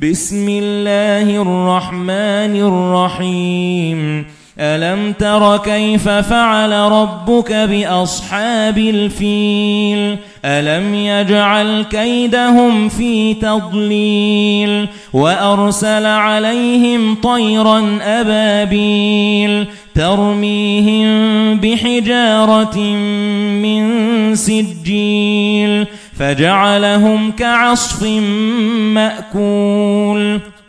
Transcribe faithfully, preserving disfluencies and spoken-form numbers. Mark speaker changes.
Speaker 1: بسم الله الرحمن الرحيم ألم تر كيف فعل ربك بأصحاب الفيل ألم يجعل كيدهم في تضليل وأرسل عليهم طيرا أبابيل ترميهم بحجارة من سجيل فجعلهم كعصف مأكول